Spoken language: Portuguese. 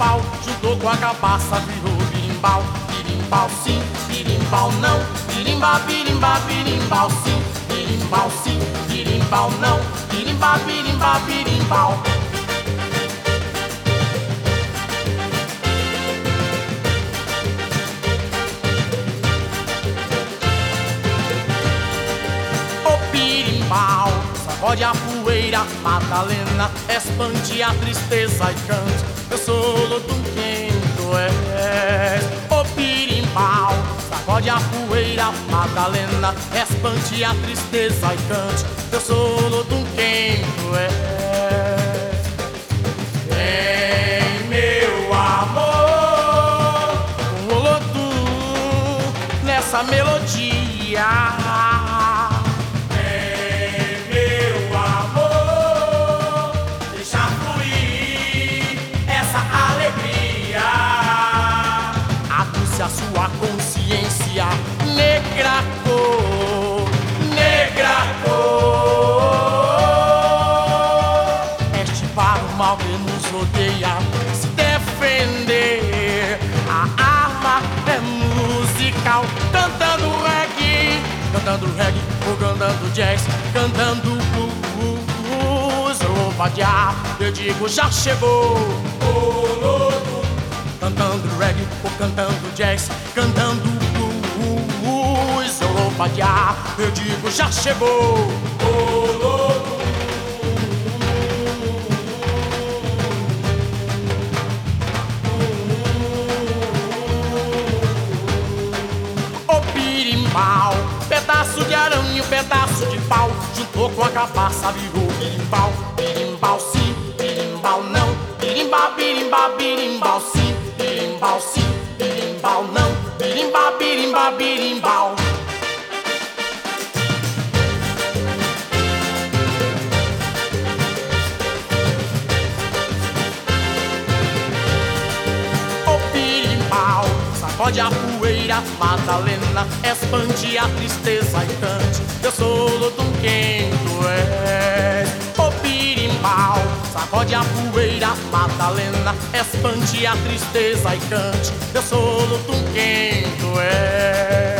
pau, juntou com a cabaça, virou birimbau. Birimbau sim, birimbau não, birimba, birimba, birimbau sim. Birimbau sim, birimbau não, birimba, birimba, birimbau. Sacode a poeira, Madalena, expande a tristeza e cante. Eu sou Lodum quem tu és, ô birimbau. Sacode a poeira, Madalena, expande a tristeza e cante. Eu sou Lodum quem tu és. Vem meu amor, com o Lodum nessa melodia. A sua consciência negra cor, negra cor. Este para o mal que nos rodeia se defender. A arma é musical, cantando reggae, ou cantando jazz, cantando blues. Ô vadiar, eu digo já chegou. Cantando reggae ou cantando jazz, cantando blues. Eu vou vadiar, eu digo já chegou. O birimbau, pedaço de arame, pedaço de pau, juntou com a cabaça, virou birimbau. Birimbau sim, birimbau não, birimba, birimba, birimbau sim. Birimbau sim, birimbau não, birimba, birimba, birimbau. O birimbau, sacode a poeira, Madalena, expande a tristeza e cante. Eu sou Lodum quem tu és. O birimbau, sacode a poeira, Madalena, expande a tristeza e cante. Eu sou Lodum quem tu és.